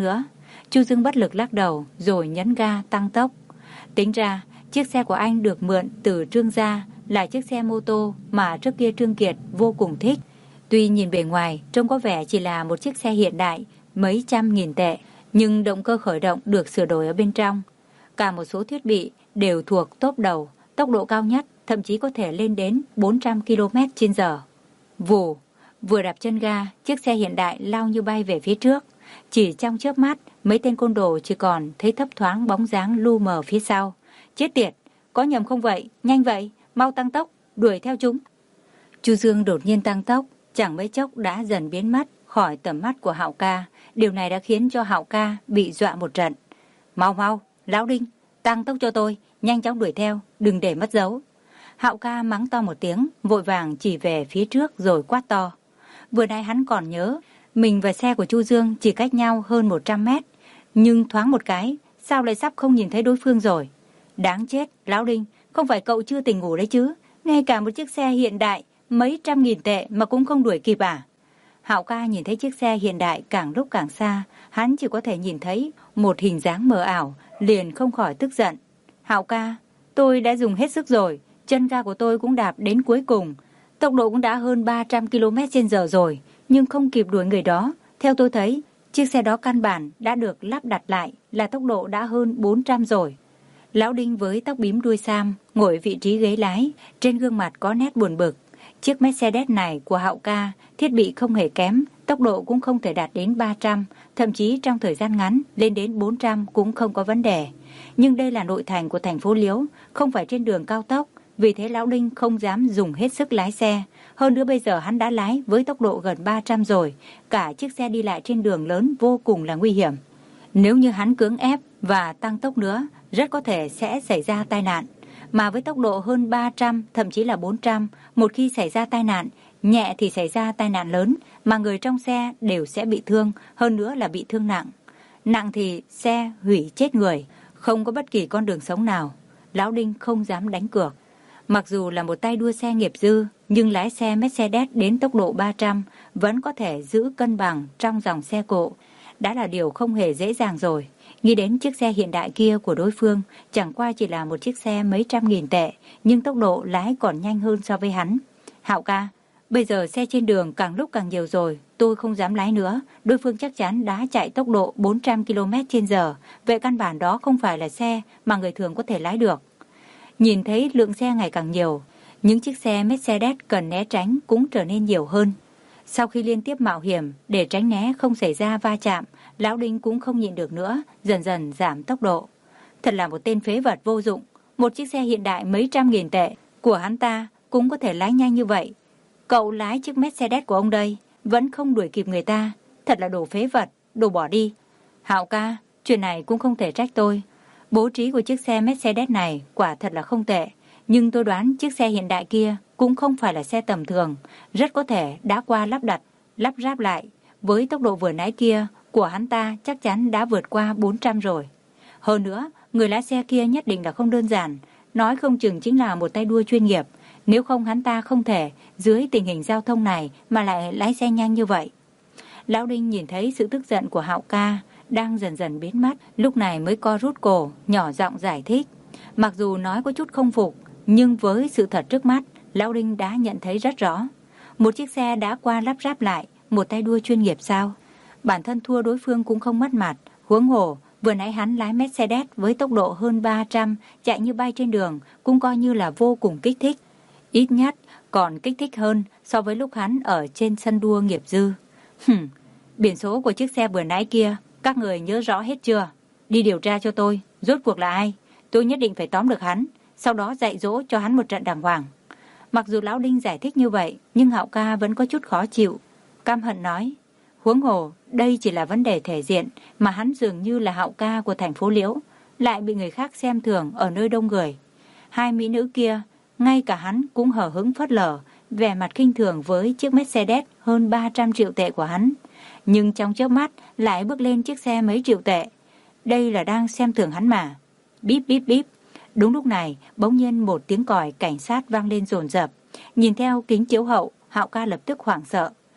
Chu Dương bất lực lắc đầu rồi nhấn ga tăng tốc. Tính ra, chiếc xe của anh được mượn từ Trương gia là chiếc xe mô tô mà trước kia Trương Kiệt vô cùng thích. Tuy nhìn bề ngoài trông có vẻ chỉ là một chiếc xe hiện đại mấy trăm nghìn tệ, nhưng động cơ khởi động được sửa đổi ở bên trong. Cả một số thiết bị đều thuộc top đầu, tốc độ cao nhất thậm chí có thể lên đến bốn trăm ki lô mét trên giờ. Vù, vừa đạp chân ga, chiếc xe hiện đại lao như bay về phía trước. Chỉ trong chớp mắt, mấy tên côn đồ chỉ còn thấy thấp thoáng bóng dáng lu mờ phía sau. Chết tiệt, có nhầm không vậy? Nhanh vậy, mau tăng tốc, đuổi theo chúng. Chu Dương đột nhiên tăng tốc, chẳng mấy chốc đã dần biến mất khỏi tầm mắt của Hạo ca. Điều này đã khiến cho Hạo ca bị dọa một trận. Mau mau, Lão Đinh, tăng tốc cho tôi, nhanh chóng đuổi theo, đừng để mất dấu. Hạo ca mắng to một tiếng, vội vàng chỉ về phía trước rồi quát to. Vừa nãy hắn còn nhớ, mình và xe của Chu Dương chỉ cách nhau hơn một trăm mét, nhưng thoáng một cái, sao lại sắp không nhìn thấy đối phương rồi. Đáng chết, Lão Đinh, không phải cậu chưa tỉnh ngủ đấy chứ, ngay cả một chiếc xe hiện đại mấy trăm nghìn tệ mà cũng không đuổi kịp à? Hạo ca nhìn thấy chiếc xe hiện đại càng lúc càng xa, hắn chỉ có thể nhìn thấy một hình dáng mờ ảo, liền không khỏi tức giận. Hạo ca, tôi đã dùng hết sức rồi, chân ga của tôi cũng đạp đến cuối cùng, tốc độ cũng đã hơn ba trăm ki lô mét trên giờ rồi, nhưng không kịp đuổi người đó. Theo tôi thấy, chiếc xe đó căn bản đã được lắp đặt lại là tốc độ đã hơn bốn trăm rồi. Lão Đinh với tóc bím đuôi sam ngồi vị trí ghế lái, trên gương mặt có nét buồn bực. Chiếc Mercedes này của Hạo ca, thiết bị không hề kém, tốc độ cũng không thể đạt đến ba trăm, thậm chí trong thời gian ngắn lên đến bốn trăm cũng không có vấn đề. Nhưng đây là nội thành của thành phố Liễu, không phải trên đường cao tốc, vì thế Lão Đinh không dám dùng hết sức lái xe. Hơn nữa bây giờ hắn đã lái với tốc độ gần ba trăm rồi, cả chiếc xe đi lại trên đường lớn vô cùng là nguy hiểm. Nếu như hắn cưỡng ép và tăng tốc nữa, rất có thể sẽ xảy ra tai nạn. Mà với tốc độ hơn ba trăm, thậm chí là bốn trăm, một khi xảy ra tai nạn, nhẹ thì xảy ra tai nạn lớn, mà người trong xe đều sẽ bị thương, hơn nữa là bị thương nặng. Nặng thì xe hủy chết người, không có bất kỳ con đường sống nào. Lão Đinh không dám đánh cược. Mặc dù là một tay đua xe nghiệp dư, nhưng lái xe Mercedes đến tốc độ ba trăm vẫn có thể giữ cân bằng trong dòng xe cộ. Đã là điều không hề dễ dàng rồi. Nghĩ đến chiếc xe hiện đại kia của đối phương, chẳng qua chỉ là một chiếc xe mấy trăm nghìn tệ, nhưng tốc độ lái còn nhanh hơn so với hắn. Hạo ca, bây giờ xe trên đường càng lúc càng nhiều rồi, tôi không dám lái nữa. Đối phương chắc chắn đã chạy tốc độ bốn trăm ki lô mét trên giờ, vậy căn bản đó không phải là xe mà người thường có thể lái được. Nhìn thấy lượng xe ngày càng nhiều, những chiếc xe Mercedes cần né tránh cũng trở nên nhiều hơn. Sau khi liên tiếp mạo hiểm để tránh né không xảy ra va chạm, Lão Đinh cũng không nhịn được nữa, dần dần giảm tốc độ. Thật là một tên phế vật vô dụng, một chiếc xe hiện đại mấy trăm nghìn tệ của hắn ta cũng có thể lái nhanh như vậy. Cậu lái chiếc Mercedes của ông đây, vẫn không đuổi kịp người ta, thật là đồ phế vật, đồ bỏ đi. Hạo ca, chuyện này cũng không thể trách tôi. Bố trí của chiếc xe Mercedes này quả thật là không tệ, nhưng tôi đoán chiếc xe hiện đại kia cũng không phải là xe tầm thường, rất có thể đã qua lắp đặt, lắp ráp lại. Với tốc độ vừa nãy kia của hắn ta chắc chắn đã vượt qua bốn trăm rồi. Hơn nữa, người lái xe kia nhất định là không đơn giản, nói không chừng chính là một tay đua chuyên nghiệp. Nếu không hắn ta không thể dưới tình hình giao thông này mà lại lái xe nhanh như vậy. Lão Đinh nhìn thấy sự tức giận của Hạo ca đang dần dần biến mất, lúc này mới co rút cổ, nhỏ giọng giải thích. Mặc dù nói có chút không phục, nhưng với sự thật trước mắt, Lão Đinh đã nhận thấy rất rõ. Một chiếc xe đã qua lắp ráp lại, một tay đua chuyên nghiệp sao? Bản thân thua đối phương cũng không mất mặt, huống hồ vừa nãy hắn lái Mercedes với tốc độ hơn ba trăm, chạy như bay trên đường, cũng coi như là vô cùng kích thích. Ít nhất còn kích thích hơn so với lúc hắn ở trên sân đua nghiệp dư. Hừm, biển số của chiếc xe vừa nãy kia, các người nhớ rõ hết chưa? Đi điều tra cho tôi, rốt cuộc là ai? Tôi nhất định phải tóm được hắn, sau đó dạy dỗ cho hắn một trận đàng hoàng. Mặc dù Lão Đinh giải thích như vậy, nhưng Hạo ca vẫn có chút khó chịu. Căm hận nói, huống hồ, đây chỉ là vấn đề thể diện, mà hắn dường như là Hạo ca của thành phố Liễu, lại bị người khác xem thường ở nơi đông người. Hai mỹ nữ kia, ngay cả hắn cũng hở hững phớt lờ, vẻ mặt khinh thường với chiếc Mercedes hơn ba trăm triệu tệ của hắn. Nhưng trong chớp mắt lại bước lên chiếc xe mấy triệu tệ. Đây là đang xem thường hắn mà. Bíp bíp bíp. Đúng lúc này, bỗng nhiên một tiếng còi cảnh sát vang lên dồn dập. Nhìn theo kính chiếu hậu, Hạo ca lập tức hoảng sợ.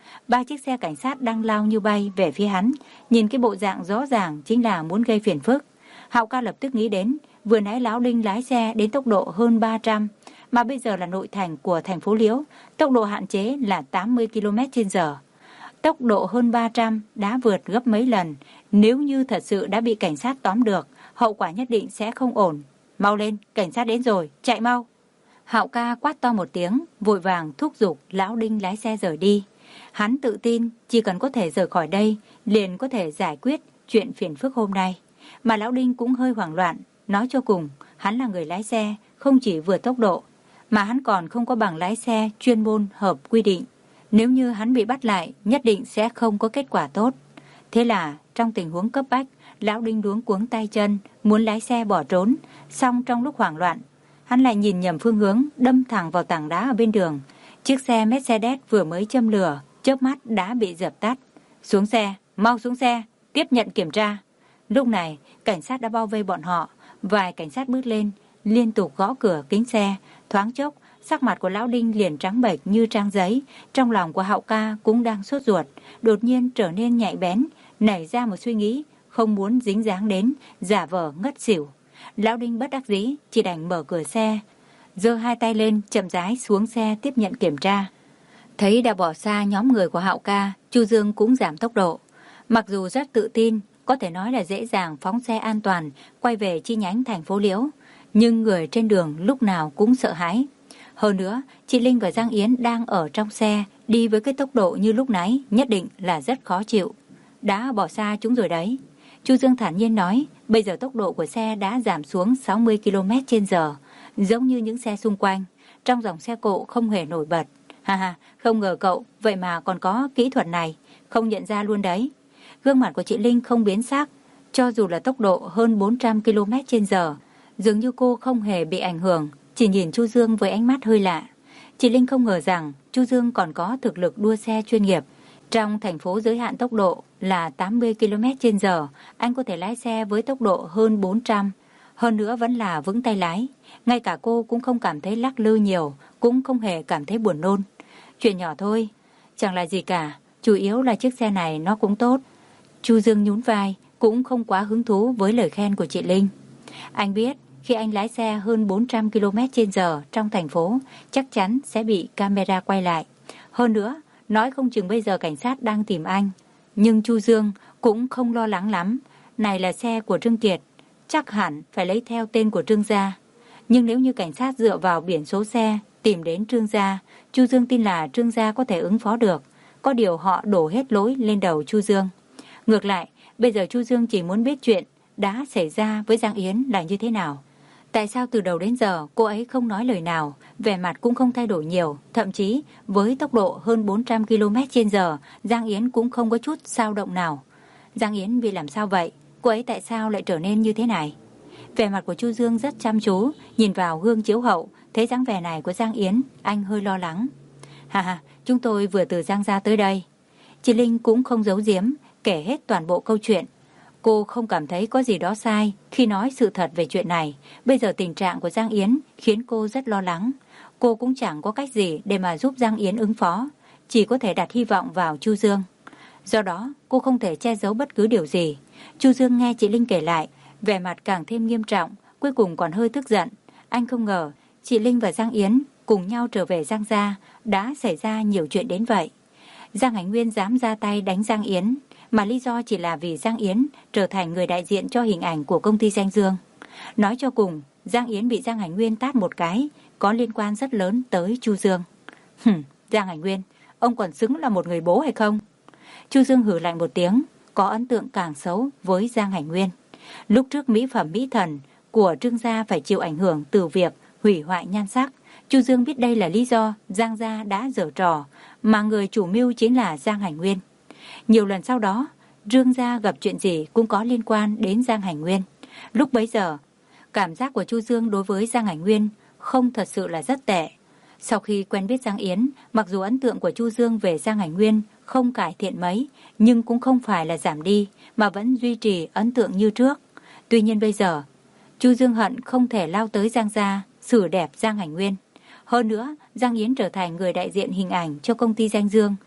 Ba chiếc xe cảnh sát đang lao như bay về phía hắn, nhìn cái bộ dạng rõ ràng chính là muốn gây phiền phức. Hạo ca lập tức nghĩ đến, vừa nãy Lão Đinh lái xe đến tốc độ hơn ba trăm, mà bây giờ là nội thành của thành phố Liễu, tốc độ hạn chế là tám mươi ki lô mét trên giờ. Tốc độ hơn ba trăm đã vượt gấp mấy lần, nếu như thật sự đã bị cảnh sát tóm được, hậu quả nhất định sẽ không ổn. Mau lên, cảnh sát đến rồi, chạy mau. Hạo ca quát to một tiếng, vội vàng thúc giục Lão Đinh lái xe rời đi. Hắn tự tin chỉ cần có thể rời khỏi đây, liền có thể giải quyết chuyện phiền phức hôm nay. Mà Lão Đinh cũng hơi hoảng loạn, nói cho cùng, hắn là người lái xe, không chỉ vượt tốc độ, mà hắn còn không có bằng lái xe chuyên môn hợp quy định. Nếu như hắn bị bắt lại, nhất định sẽ không có kết quả tốt. Thế là, trong tình huống cấp bách, Lão Đinh luống cuống tay chân, muốn lái xe bỏ trốn. Xong trong lúc hoảng loạn, hắn lại nhìn nhầm phương hướng, đâm thẳng vào tảng đá ở bên đường. Chiếc xe Mercedes vừa mới châm lửa, chớp mắt đã bị dập tắt. Xuống xe, mau xuống xe, tiếp nhận kiểm tra. Lúc này, cảnh sát đã bao vây bọn họ. Vài cảnh sát bước lên, liên tục gõ cửa kính xe. Thoáng chốc, sắc mặt của Lão Đinh liền trắng bệch như trang giấy. Trong lòng của Hạo ca cũng đang sốt ruột, đột nhiên trở nên nhạy bén, nảy ra một suy nghĩ, không muốn dính dáng đến, giả vờ ngất xỉu. Lão Đinh bất đắc dĩ, chỉ đành mở cửa xe, giơ hai tay lên, chậm rãi xuống xe tiếp nhận kiểm tra. Thấy đã bỏ xa nhóm người của Hạo ca, Chu Dương cũng giảm tốc độ. Mặc dù rất tự tin, có thể nói là dễ dàng phóng xe an toàn, quay về chi nhánh thành phố Liễu, nhưng người trên đường lúc nào cũng sợ hãi. Hơn nữa, chị Linh và Giang Yến đang ở trong xe, đi với cái tốc độ như lúc nãy, nhất định là rất khó chịu. Đã bỏ xa chúng rồi đấy. Chu Dương thản nhiên nói, bây giờ tốc độ của xe đã giảm xuống sáu mươi ki lô mét trên giờ, giống như những xe xung quanh, trong dòng xe cộ không hề nổi bật. Ha ha, không ngờ cậu vậy mà còn có kỹ thuật này, không nhận ra luôn đấy. Gương mặt của chị Linh không biến sắc, cho dù là tốc độ hơn bốn trăm ki lô mét trên giờ, dường như cô không hề bị ảnh hưởng, chỉ nhìn Chu Dương với ánh mắt hơi lạ. Chị Linh không ngờ rằng Chu Dương còn có thực lực đua xe chuyên nghiệp. Trong thành phố giới hạn tốc độ là tám mươi ki lô mét trên giờ, anh có thể lái xe với tốc độ hơn bốn trăm, hơn nữa vẫn là vững tay lái. Ngay cả cô cũng không cảm thấy lắc lư nhiều, cũng không hề cảm thấy buồn nôn. Chuyện nhỏ thôi, chẳng là gì cả, chủ yếu là chiếc xe này nó cũng tốt. Chu Dương nhún vai, cũng không quá hứng thú với lời khen của chị Linh. Anh biết, khi anh lái xe hơn bốn trăm ki lô mét trên giờ trong thành phố, chắc chắn sẽ bị camera quay lại. Hơn nữa, nói không chừng bây giờ cảnh sát đang tìm anh. Nhưng Chu Dương cũng không lo lắng lắm. Này là xe của Trương Kiệt, chắc hẳn phải lấy theo tên của Trương gia. Nhưng nếu như cảnh sát dựa vào biển số xe tìm đến Trương gia, Chu Dương tin là Trương gia có thể ứng phó được. Có điều họ đổ hết lỗi lên đầu Chu Dương. Ngược lại, bây giờ Chu Dương chỉ muốn biết chuyện đã xảy ra với Giang Yến là như thế nào. Tại sao từ đầu đến giờ cô ấy không nói lời nào, vẻ mặt cũng không thay đổi nhiều, thậm chí với tốc độ hơn bốn trăm ki lô mét trên giờ, Giang Yến cũng không có chút dao động nào. Giang Yến bị làm sao vậy? Cô ấy tại sao lại trở nên như thế này? Vẻ mặt của Chu Dương rất chăm chú, nhìn vào gương chiếu hậu, thấy dáng vẻ này của Giang Yến, anh hơi lo lắng. Hà hà, chúng tôi vừa từ Giang gia tới đây. Chị Linh cũng không giấu giếm, kể hết toàn bộ câu chuyện. Cô không cảm thấy có gì đó sai khi nói sự thật về chuyện này. Bây giờ tình trạng của Giang Yến khiến cô rất lo lắng. Cô cũng chẳng có cách gì để mà giúp Giang Yến ứng phó, chỉ có thể đặt hy vọng vào Chu Dương. Do đó, cô không thể che giấu bất cứ điều gì. Chu Dương nghe chị Linh kể lại, vẻ mặt càng thêm nghiêm trọng, cuối cùng còn hơi tức giận. Anh không ngờ, chị Linh và Giang Yến cùng nhau trở về Giang gia, đã xảy ra nhiều chuyện đến vậy. Giang Hành Nguyên dám ra tay đánh Giang Yến, mà lý do chỉ là vì Giang Yến trở thành người đại diện cho hình ảnh của công ty Danh Dương. Nói cho cùng, Giang Yến bị Giang Hành Nguyên tát một cái, có liên quan rất lớn tới Chu Dương. Hừm, Giang Hành Nguyên, ông còn xứng là một người bố hay không? Chu Dương hử lạnh một tiếng, có ấn tượng càng xấu với Giang Hành Nguyên. Lúc trước mỹ phẩm mỹ thần của Trương gia phải chịu ảnh hưởng từ việc hủy hoại nhan sắc. Chu Dương biết đây là lý do Giang gia đã giở trò, mà người chủ mưu chính là Giang Hành Nguyên. Nhiều lần sau đó, Trương gia gặp chuyện gì cũng có liên quan đến Giang Hành Nguyên. Lúc bấy giờ, cảm giác của Chu Dương đối với Giang Hành Nguyên không thật sự là rất tệ. Sau khi quen biết Giang Yến, mặc dù ấn tượng của Chu Dương về Giang Hành Nguyên không cải thiện mấy, nhưng cũng không phải là giảm đi, mà vẫn duy trì ấn tượng như trước. Tuy nhiên bây giờ, Chu Dương hận không thể lao tới Giang gia, xử đẹp Giang Hành Nguyên. Hơn nữa, Giang Yến trở thành người đại diện hình ảnh cho công ty Danh Dương,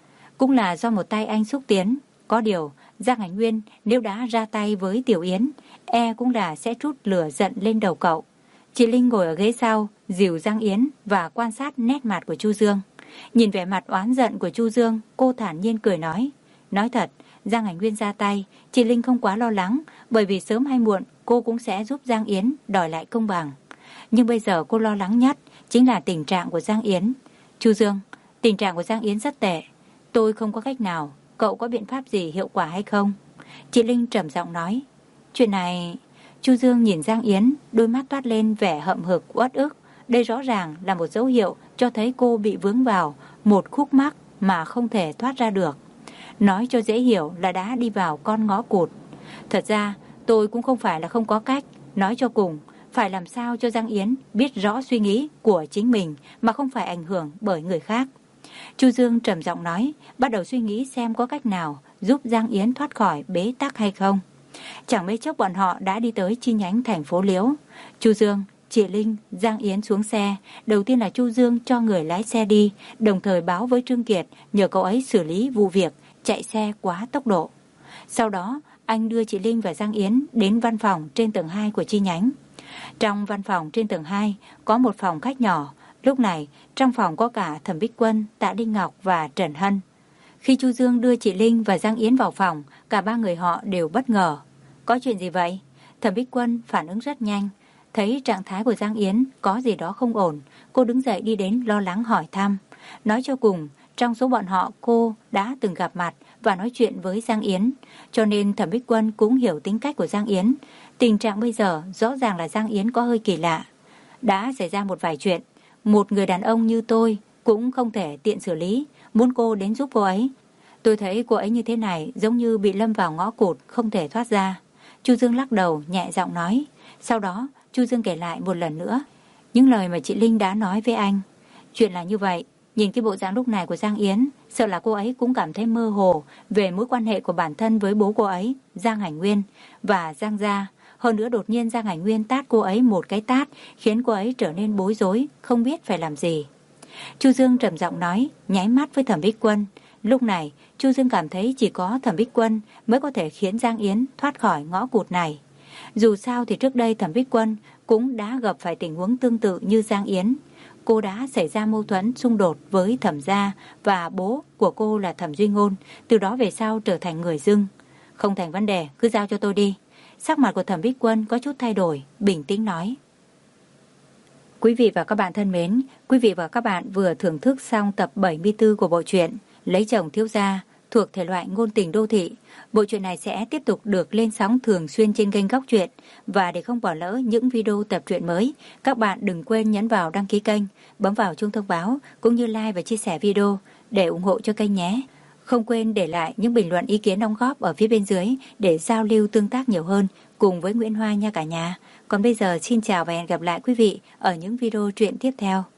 cũng là do một tay anh xúc tiến. Có điều, Giang Hải Nguyên nếu đã ra tay với Tiểu Yến, e cũng là sẽ trút lửa giận lên đầu cậu. Chị Linh ngồi ở ghế sau, dìu Giang Yến và quan sát nét mặt của Chu Dương. Nhìn vẻ mặt oán giận của Chu Dương, cô thản nhiên cười nói. Nói thật, Giang Hải Nguyên ra tay, chị Linh không quá lo lắng, bởi vì sớm hay muộn cô cũng sẽ giúp Giang Yến đòi lại công bằng. Nhưng bây giờ cô lo lắng nhất chính là tình trạng của Giang Yến. Chu Dương, tình trạng của Giang Yến rất tệ. Tôi không có cách nào, cậu có biện pháp gì hiệu quả hay không? Chị Linh trầm giọng nói. Chuyện này... Chu Dương nhìn Giang Yến, đôi mắt toát lên vẻ hậm hực uất ức. Đây rõ ràng là một dấu hiệu cho thấy cô bị vướng vào một khúc mắc mà không thể thoát ra được. Nói cho dễ hiểu là đã đi vào con ngõ cụt. Thật ra tôi cũng không phải là không có cách. Nói cho cùng, phải làm sao cho Giang Yến biết rõ suy nghĩ của chính mình mà không phải ảnh hưởng bởi người khác. Chu Dương trầm giọng nói, bắt đầu suy nghĩ xem có cách nào giúp Giang Yến thoát khỏi bế tắc hay không. Chẳng mấy chốc bọn họ đã đi tới chi nhánh thành phố Liễu. Chu Dương, chị Linh, Giang Yến xuống xe. Đầu tiên là Chu Dương cho người lái xe đi, đồng thời báo với Trương Kiệt nhờ cậu ấy xử lý vụ việc chạy xe quá tốc độ. Sau đó, anh đưa chị Linh và Giang Yến đến văn phòng trên tầng hai của chi nhánh. Trong văn phòng trên tầng hai có một phòng khách nhỏ. Lúc này, trong phòng có cả Thẩm Bích Quân, Tạ Đinh Ngọc và Trần Hân. Khi Chu Dương đưa chị Linh và Giang Yến vào phòng, cả ba người họ đều bất ngờ. Có chuyện gì vậy? Thẩm Bích Quân phản ứng rất nhanh. Thấy trạng thái của Giang Yến có gì đó không ổn, cô đứng dậy đi đến lo lắng hỏi thăm. Nói cho cùng, trong số bọn họ cô đã từng gặp mặt và nói chuyện với Giang Yến. Cho nên Thẩm Bích Quân cũng hiểu tính cách của Giang Yến. Tình trạng bây giờ rõ ràng là Giang Yến có hơi kỳ lạ. Đã xảy ra một vài chuyện. Một người đàn ông như tôi cũng không thể tiện xử lý. Muốn cô đến giúp cô ấy. Tôi thấy cô ấy như thế này giống như bị lâm vào ngõ cụt không thể thoát ra. Chu Dương lắc đầu nhẹ giọng nói. Sau đó Chu Dương kể lại một lần nữa những lời mà chị Linh đã nói với anh. Chuyện là như vậy. Nhìn cái bộ dạng lúc này của Giang Yến, sợ là cô ấy cũng cảm thấy mơ hồ về mối quan hệ của bản thân với bố cô ấy, Giang Hải Nguyên và Giang Gia. Hơn nữa đột nhiên Giang Hải Nguyên tát cô ấy một cái tát khiến cô ấy trở nên bối rối, không biết phải làm gì. Chu Dương trầm giọng nói, nháy mắt với Thẩm Bích Quân. Lúc này Chu Dương cảm thấy chỉ có Thẩm Bích Quân mới có thể khiến Giang Yến thoát khỏi ngõ cụt này. Dù sao thì trước đây Thẩm Bích Quân cũng đã gặp phải tình huống tương tự như Giang Yến. Cô đã xảy ra mâu thuẫn xung đột với Thẩm gia và bố của cô là Thẩm Duy Ngôn, từ đó về sau trở thành người dưng. Không thành vấn đề, cứ giao cho tôi đi. Sắc mặt của Thẩm Bích Quân có chút thay đổi, bình tĩnh nói. Quý vị và các bạn thân mến, quý vị và các bạn vừa thưởng thức xong tập bảy mươi tư của bộ truyện Lấy chồng thiếu gia thuộc thể loại ngôn tình đô thị. Bộ truyện này sẽ tiếp tục được lên sóng thường xuyên trên kênh Góc Truyện. Và để không bỏ lỡ những video tập truyện mới, các bạn đừng quên nhấn vào đăng ký kênh, bấm vào chuông thông báo cũng như like và chia sẻ video để ủng hộ cho kênh nhé. Không quên để lại những bình luận ý kiến đóng góp ở phía bên dưới để giao lưu tương tác nhiều hơn cùng với Nguyễn Hoa nha cả nhà. Còn bây giờ xin chào và hẹn gặp lại quý vị ở những video truyện tiếp theo.